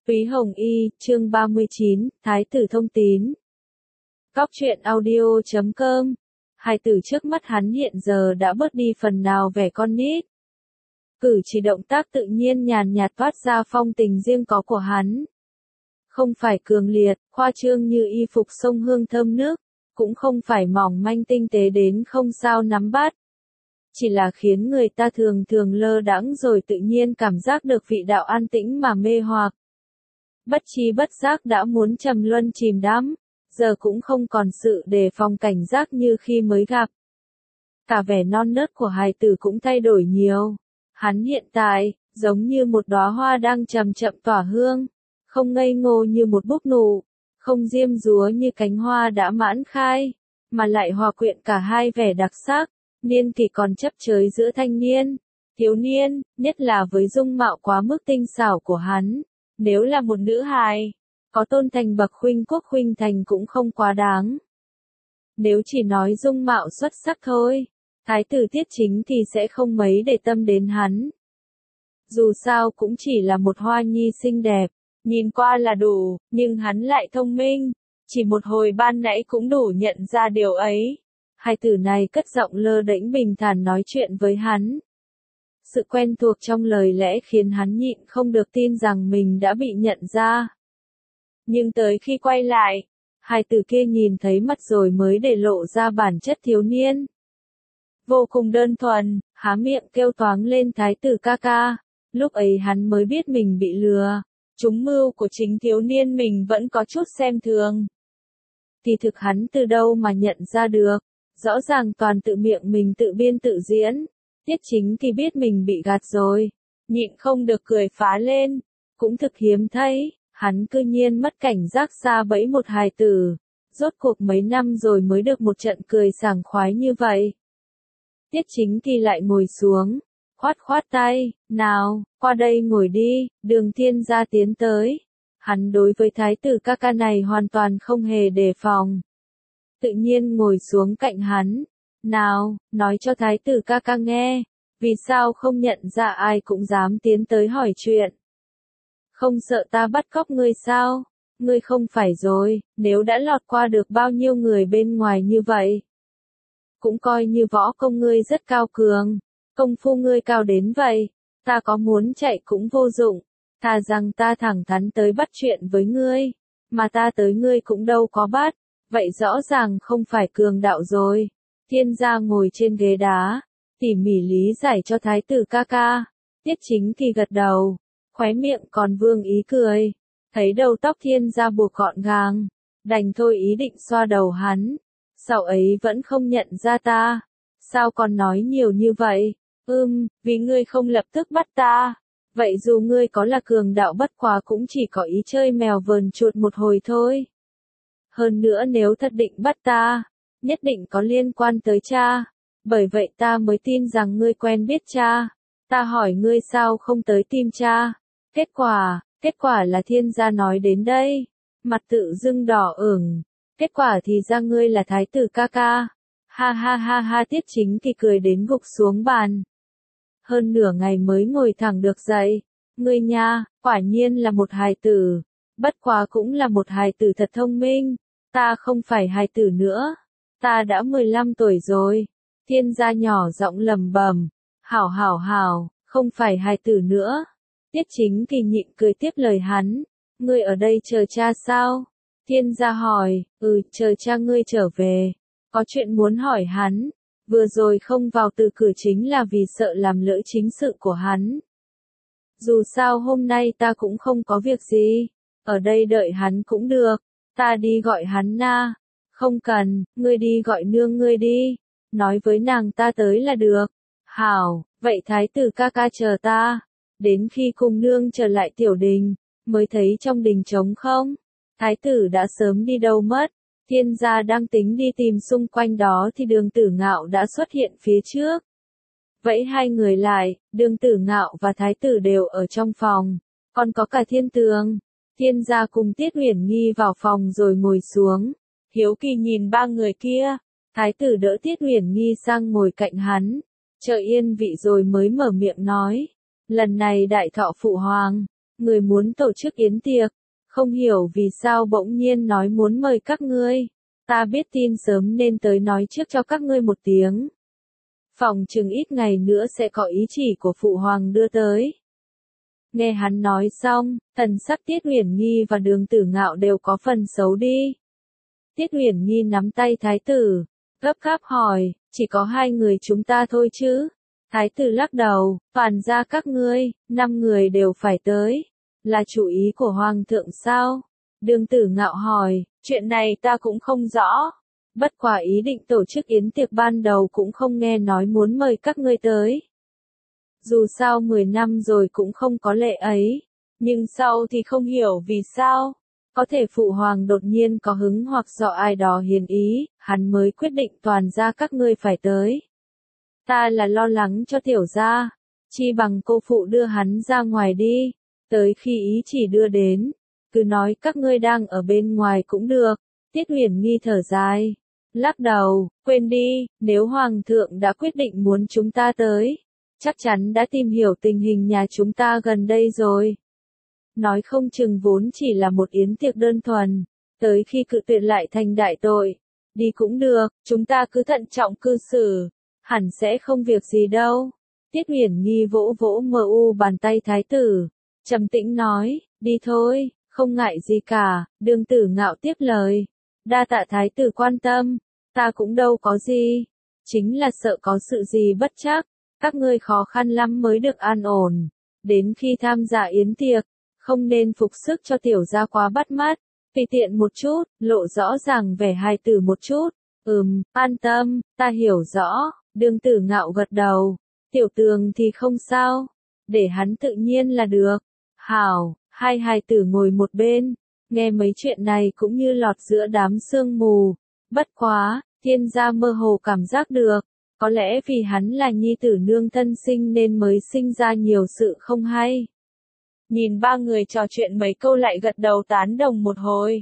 Túy Hồng Y, chương 39, Thái tử thông tín. Góc truyện audio.com. Hài tử trước mắt hắn hiện giờ đã bớt đi phần nào vẻ con nít. Cử chỉ động tác tự nhiên nhàn nhạt toát ra phong tình riêng có của hắn. Không phải cường liệt, khoa trương như y phục sông hương thơm nước, cũng không phải mỏng manh tinh tế đến không sao nắm bắt. Chỉ là khiến người ta thường thường lơ đãng rồi tự nhiên cảm giác được vị đạo an tĩnh mà mê hoặc. Bất tri bất giác đã muốn trầm luân chìm đắm, giờ cũng không còn sự đề phòng cảnh giác như khi mới gặp. Cả vẻ non nớt của hài tử cũng thay đổi nhiều. Hắn hiện tại, giống như một đóa hoa đang chậm chậm tỏa hương, không ngây ngô như một búp nụ, không diêm dúa như cánh hoa đã mãn khai, mà lại hòa quyện cả hai vẻ đặc sắc, niên kỷ còn chấp chới giữa thanh niên, thiếu niên, nhất là với dung mạo quá mức tinh xảo của hắn. Nếu là một nữ hài, có tôn thành bậc khuynh quốc khuynh thành cũng không quá đáng. Nếu chỉ nói dung mạo xuất sắc thôi, thái tử Tiết Chính thì sẽ không mấy để tâm đến hắn. Dù sao cũng chỉ là một hoa nhi xinh đẹp, nhìn qua là đủ, nhưng hắn lại thông minh, chỉ một hồi ban nãy cũng đủ nhận ra điều ấy. Hai tử này cất giọng lơ đễnh bình thản nói chuyện với hắn. Sự quen thuộc trong lời lẽ khiến hắn nhịn không được tin rằng mình đã bị nhận ra. Nhưng tới khi quay lại, hai tử kia nhìn thấy mặt rồi mới để lộ ra bản chất thiếu niên. Vô cùng đơn thuần, há miệng kêu toáng lên thái tử ca ca. Lúc ấy hắn mới biết mình bị lừa. Trúng mưu của chính thiếu niên mình vẫn có chút xem thường. Thì thực hắn từ đâu mà nhận ra được. Rõ ràng toàn tự miệng mình tự biên tự diễn. Tiết Chính thì biết mình bị gạt rồi. Nhịn không được cười phá lên. Cũng thực hiếm thấy, hắn cư nhiên mất cảnh giác xa bẫy một hài tử. Rốt cuộc mấy năm rồi mới được một trận cười sảng khoái như vậy. Tiết Chính thì lại ngồi xuống. Khoát khoát tay, nào, qua đây ngồi đi, Đường Thiên Gia tiến tới. Hắn đối với thái tử ca ca này hoàn toàn không hề đề phòng. Tự nhiên ngồi xuống cạnh hắn. Nào, nói cho thái tử ca ca nghe, vì sao không nhận ra ai cũng dám tiến tới hỏi chuyện. Không sợ ta bắt cóc ngươi sao? Ngươi không phải rồi, nếu đã lọt qua được bao nhiêu người bên ngoài như vậy. Cũng coi như võ công ngươi rất cao cường, công phu ngươi cao đến vậy, ta có muốn chạy cũng vô dụng, thà rằng ta thẳng thắn tới bắt chuyện với ngươi, mà ta tới ngươi cũng đâu có bắt, vậy rõ ràng không phải cường đạo rồi. Thiên Gia ngồi trên ghế đá, tỉ mỉ lý giải cho thái tử ca ca. Tiết Chính thì gật đầu, khóe miệng còn vương ý cười. Thấy đầu tóc Thiên Gia buộc gọn gàng, đành thôi ý định xoa đầu hắn. Sao ấy vẫn không nhận ra ta? Sao còn nói nhiều như vậy? Vì ngươi không lập tức bắt ta. Vậy dù ngươi có là cường đạo bất quá cũng chỉ có ý chơi mèo vờn chuột một hồi thôi. Hơn nữa nếu thật định bắt ta, nhất định có liên quan tới cha. Bởi vậy ta mới tin rằng ngươi quen biết cha. Ta hỏi ngươi sao không tới tìm cha. Kết quả là Thiên Gia nói đến đây. Mặt tự dưng đỏ ửng. Kết quả thì ra ngươi là thái tử ca ca. Ha ha ha ha, Tiết Chính thì cười đến gục xuống bàn. Hơn nửa ngày mới ngồi thẳng được dậy. Ngươi nha, quả nhiên là một hài tử. Bất quá cũng là một hài tử thật thông minh. Ta không phải hài tử nữa. Ta đã 15 tuổi rồi. Thiên Gia nhỏ giọng lầm bầm. Hảo, không phải hài tử nữa. Tiết Chính thì nhịn cười tiếp lời hắn. Ngươi ở đây chờ cha sao? Thiên Gia hỏi, chờ cha ngươi trở về. Có chuyện muốn hỏi hắn. Vừa rồi không vào từ cửa chính là vì sợ làm lỡ chính sự của hắn. Dù sao hôm nay ta cũng không có việc gì. Ở đây đợi hắn cũng được. Ta đi gọi hắn na. Không cần, ngươi đi gọi nương ngươi đi. Nói với nàng ta tới là được. Hảo, vậy thái tử ca ca chờ ta. Đến khi cùng nương trở lại tiểu đình, mới thấy trong đình trống không. Thái tử đã sớm đi đâu mất. Thiên Gia đang tính đi tìm xung quanh đó thì Đường Tử Ngạo đã xuất hiện phía trước. Vẫy hai người lại, Đường Tử Ngạo và Thái tử đều ở trong phòng. Còn có cả Thiên Tường. Thiên Gia cùng Tiết Uyển Nghi vào phòng rồi ngồi xuống. Hiếu kỳ nhìn ba người kia. Thái tử đỡ Tiết Uyển Nghi sang ngồi cạnh hắn. Chờ yên vị rồi mới mở miệng nói. Lần này đại thọ phụ hoàng. người muốn tổ chức yến tiệc, không hiểu vì sao bỗng nhiên nói muốn mời các ngươi. Ta biết tin sớm nên tới nói trước cho các ngươi một tiếng. Phòng chừng ít ngày nữa sẽ có ý chỉ của phụ hoàng đưa tới. Nghe hắn nói xong, thần sắc Tiết Uyển Nghi và Đường Tử Ngạo đều có phần xấu đi. Tiết Uyển Nghi nắm tay thái tử, gấp gáp hỏi, chỉ có 2 người chúng ta thôi chứ? Thái tử lắc đầu, toàn ra các ngươi, 5 người đều phải tới. Là chủ ý của hoàng thượng sao? Đường Tử Ngạo hỏi, chuyện này ta cũng không rõ. Bất quả ý định tổ chức yến tiệc ban đầu cũng không nghe nói muốn mời các ngươi tới. Dù sao 10 năm rồi cũng không có lệ ấy, nhưng sau thì không hiểu vì sao. Có thể phụ hoàng đột nhiên có hứng hoặc do ai đó hiền ý, hắn mới quyết định toàn ra các ngươi phải tới. Ta là lo lắng cho tiểu gia, chi bằng cô phụ đưa hắn ra ngoài đi, tới khi ý chỉ đưa đến, cứ nói các ngươi đang ở bên ngoài cũng được. Tiết Uyển Nghi thở dài, lắc đầu, quên đi, nếu hoàng thượng đã quyết định muốn chúng ta tới, chắc chắn đã tìm hiểu tình hình nhà chúng ta gần đây rồi. Nói không chừng vốn chỉ là một yến tiệc đơn thuần, tới khi cự tuyệt lại thành đại tội. Đi cũng được, chúng ta cứ thận trọng cư xử, hẳn sẽ không việc gì đâu. Tiết Uyển Nghi vỗ vỗ bàn tay thái tử, trầm tĩnh nói, đi thôi, không ngại gì cả. Đường Tử Ngạo tiếp lời, đa tạ thái tử quan tâm, ta cũng đâu có gì, chính là sợ có sự gì bất trắc, các ngươi khó khăn lắm mới được an ổn, đến khi tham gia yến tiệc, không nên phục sức cho tiểu gia quá bắt mắt, tùy tiện một chút, lộ rõ ràng vẻ hài tử một chút. An tâm, ta hiểu rõ. Đường Tử Ngạo gật đầu, tiểu Tường thì không sao, để hắn tự nhiên là được. Hảo, hai hài tử ngồi một bên, nghe mấy chuyện này cũng như lọt giữa đám sương mù. Bất quá, Thiên gia mơ hồ cảm giác được, có lẽ vì hắn là nhi tử nương thân sinh nên mới sinh ra nhiều sự không hay. Nhìn 3 người trò chuyện mấy câu lại gật đầu tán đồng một hồi.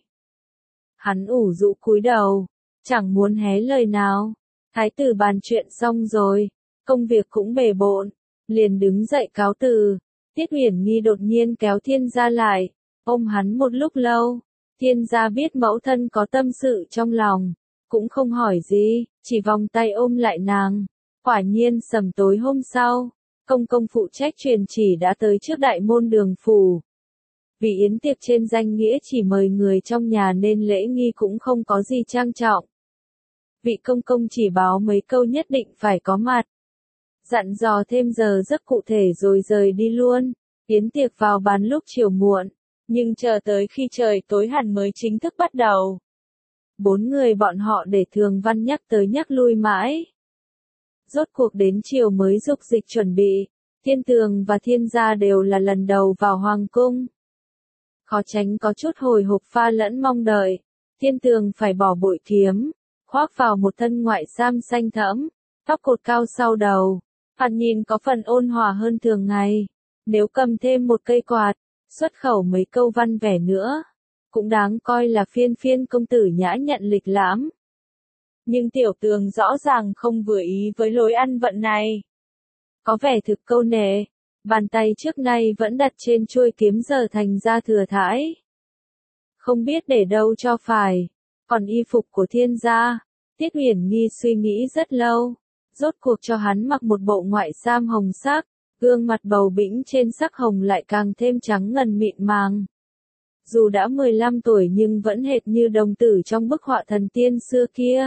Hắn ủ rũ cúi đầu, chẳng muốn hé lời nào. Thái tử bàn chuyện xong rồi, công việc cũng bề bộn, liền đứng dậy cáo từ. Tiết Uyển Nghi đột nhiên kéo Thiên gia lại, ôm hắn một lúc lâu. Thiên gia biết mẫu thân có tâm sự trong lòng, cũng không hỏi gì, chỉ vòng tay ôm lại nàng. Quả nhiên sầm tối hôm sau, công công phụ trách truyền chỉ đã tới trước đại môn Đường phủ. Vì yến tiệc trên danh nghĩa chỉ mời người trong nhà nên lễ nghi cũng không có gì trang trọng. Vị công công chỉ báo mấy câu nhất định phải có mặt, dặn dò thêm giờ giấc cụ thể rồi rời đi luôn. Yến tiệc vào bàn lúc chiều muộn, nhưng chờ tới khi trời tối hẳn mới chính thức bắt đầu. 4 người bọn họ để Thường Văn nhắc tới nhắc lui mãi. Rốt cuộc đến chiều mới dục dịch chuẩn bị. Thiên Tường và Thiên gia đều là lần đầu vào hoàng cung, khó tránh có chút hồi hộp pha lẫn mong đợi. Thiên Tường phải bỏ bội kiếm, khoác vào một thân ngoại sam xanh thẫm, tóc cột cao sau đầu, thoạt nhìn có phần ôn hòa hơn thường ngày. Nếu cầm thêm một cây quạt, xuất khẩu mấy câu văn vẻ nữa, cũng đáng coi là phiên công tử nhã nhận lịch lãm. Nhưng Tiểu Tường rõ ràng không vừa ý với lối ăn vận này. Có vẻ thực câu nệ, bàn tay trước nay vẫn đặt trên chuôi kiếm giờ thành ra thừa thãi. Không biết để đâu cho phải. Còn y phục của Thiên gia, Tiết Uyển Nghi suy nghĩ rất lâu, rốt cuộc cho hắn mặc một bộ ngoại sam hồng sắc, gương mặt bầu bĩnh trên sắc hồng lại càng thêm trắng ngần mịn màng. Dù đã 15 tuổi nhưng vẫn hệt như đồng tử trong bức họa thần tiên xưa kia.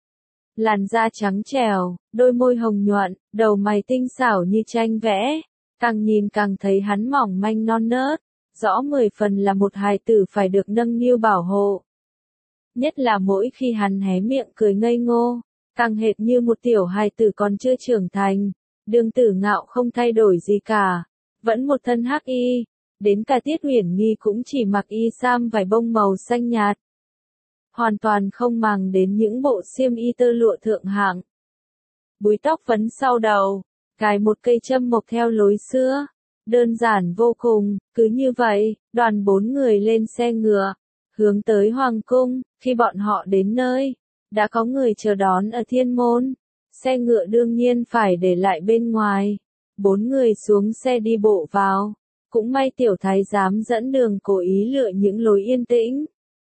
Làn da trắng trẻo, đôi môi hồng nhuận, đầu mày tinh xảo như tranh vẽ, càng nhìn càng thấy hắn mỏng manh non nớt, rõ 10 phần là một hài tử phải được nâng niu bảo hộ. Nhất là mỗi khi hắn hé miệng cười ngây ngô, càng hệt như một tiểu hài tử còn chưa trưởng thành. Đường Tử Ngạo không thay đổi gì cả, vẫn một thân hắc y, đến cả Tiết Uyển Nghi cũng chỉ mặc y sam vải bông màu xanh nhạt, hoàn toàn không màng đến những bộ xiêm y tơ lụa thượng hạng. Búi tóc vấn sau đầu, cài một cây châm mộc theo lối xưa, đơn giản vô cùng. Cứ như vậy, đoàn 4 người lên xe ngựa, hướng tới hoàng cung. Khi bọn họ đến nơi, đã có người chờ đón ở thiên môn. Xe ngựa đương nhiên phải để lại bên ngoài. 4 người xuống xe đi bộ vào, Cũng may tiểu thái giám dẫn đường cố ý lựa những lối yên tĩnh.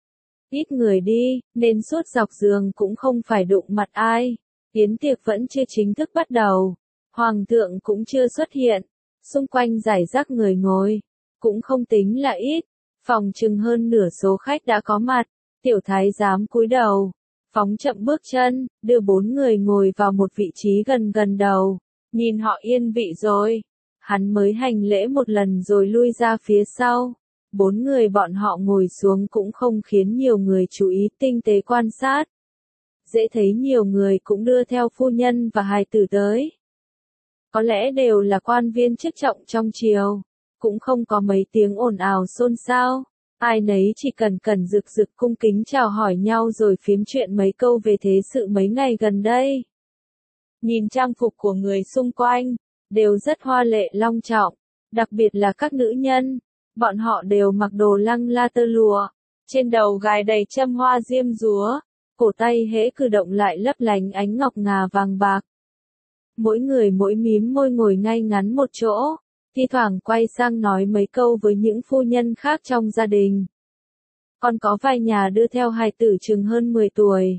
Ít người đi, nên suốt dọc đường cũng không phải đụng mặt ai. Yến tiệc vẫn chưa chính thức bắt đầu. Hoàng thượng cũng chưa xuất hiện. Xung quanh rải rác người ngồi. Cũng không tính là ít. Phòng chừng hơn nửa số khách đã có mặt. Tiểu thái giám cúi đầu. Phóng chậm bước chân, đưa 4 người ngồi vào một vị trí gần gần đầu. Nhìn họ yên vị rồi. Hắn mới hành lễ một lần rồi lui ra phía sau. 4 người bọn họ ngồi xuống cũng không khiến nhiều người chú ý tinh tế quan sát. Dễ thấy nhiều người cũng đưa theo phu nhân và hài tử tới. Có lẽ đều là quan viên chức trọng trong triều. Cũng không có mấy tiếng ồn ào xôn xao. Ai nấy chỉ cần cẩn rực rực cung kính chào hỏi nhau rồi phiếm chuyện mấy câu về thế sự mấy ngày gần đây. Nhìn trang phục của người xung quanh, đều rất hoa lệ long trọng, đặc biệt là các nữ nhân. Bọn họ đều mặc đồ lăng la tơ lụa, trên đầu gài đầy châm hoa diêm dúa, cổ tay hễ cử động lại lấp lánh ánh ngọc ngà vàng bạc. Mỗi người mỗi mím môi ngồi ngay ngắn một chỗ, thi thoảng quay sang nói mấy câu với những phu nhân khác trong gia đình. Còn có vài nhà đưa theo hài tử chừng hơn 10 tuổi.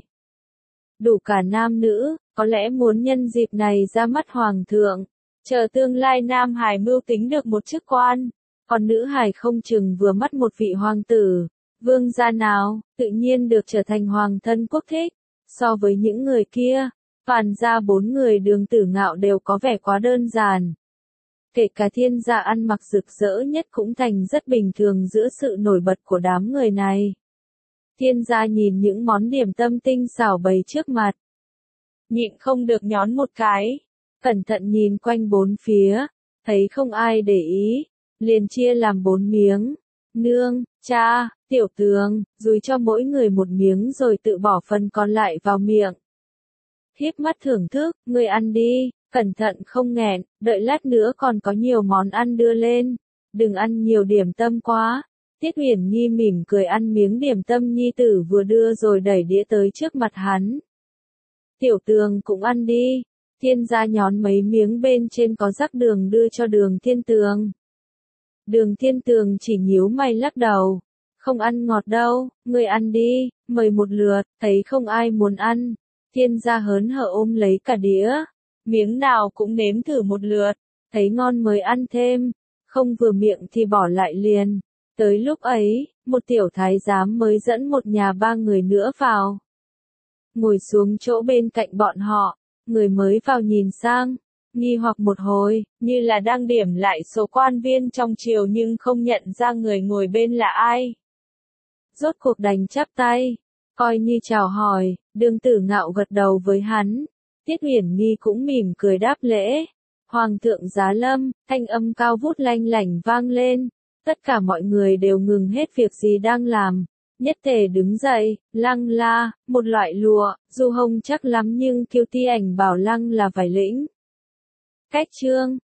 Đủ cả nam nữ, có lẽ muốn nhân dịp này ra mắt hoàng thượng, chờ tương lai nam hài mưu tính được một chức quan. Còn nữ hài không chừng vừa mất một vị hoàng tử, vương gia nào, tự nhiên được trở thành hoàng thân quốc thích. So với những người kia, phàn gia 4 người Đường Tử Ngạo đều có vẻ quá đơn giản. Kể cả Thiên gia ăn mặc rực rỡ nhất cũng thành rất bình thường giữa sự nổi bật của đám người này. Thiên gia nhìn những món điểm tâm tinh xảo bày trước mặt. Nhịn không được nhón một cái, cẩn thận nhìn quanh 4 phía, thấy không ai để ý. Liền chia làm 4 miếng. Nương, cha, tiểu tường, dúi cho mỗi người một miếng rồi tự bỏ phần còn lại vào miệng. Híp mắt thưởng thức, ngươi ăn đi, cẩn thận không nghẹn, đợi lát nữa còn có nhiều món ăn đưa lên. Đừng ăn nhiều điểm tâm quá. Tiết Uyển Nhi mỉm cười ăn miếng điểm tâm nhi tử vừa đưa rồi đẩy đĩa tới trước mặt hắn. Tiểu tường cũng ăn đi. Thiên gia nhón mấy miếng bên trên có rắc đường đưa cho Đường Thiên Tường. Đường Thiên Tường chỉ nhíu mày lắc đầu. Không ăn ngọt đâu, ngươi ăn đi, mời một lượt, thấy không ai muốn ăn. Thiên gia hớn hở ôm lấy cả đĩa. Miếng nào cũng nếm thử một lượt, thấy ngon mới ăn thêm, không vừa miệng thì bỏ lại liền. Tới lúc ấy, một tiểu thái giám mới dẫn một nhà 3 người nữa vào. Ngồi xuống chỗ bên cạnh bọn họ, người mới vào nhìn sang. Nghi hoặc một hồi, như là đang điểm lại số quan viên trong triều nhưng không nhận ra người ngồi bên là ai. Rốt cuộc đành chắp tay, coi như chào hỏi. Đường Tử Ngạo gật đầu với hắn. Tiết Uyển Nhi cũng mỉm cười đáp lễ. Hoàng thượng giá lâm, thanh âm cao vút lanh lảnh vang lên. Tất cả mọi người đều ngừng hết việc gì đang làm. Nhất thể đứng dậy, lăng la, một loại lụa, dù hồng chắc lắm nhưng Kiều Ti Ảnh bảo lăng là vải lĩnh. Cách chương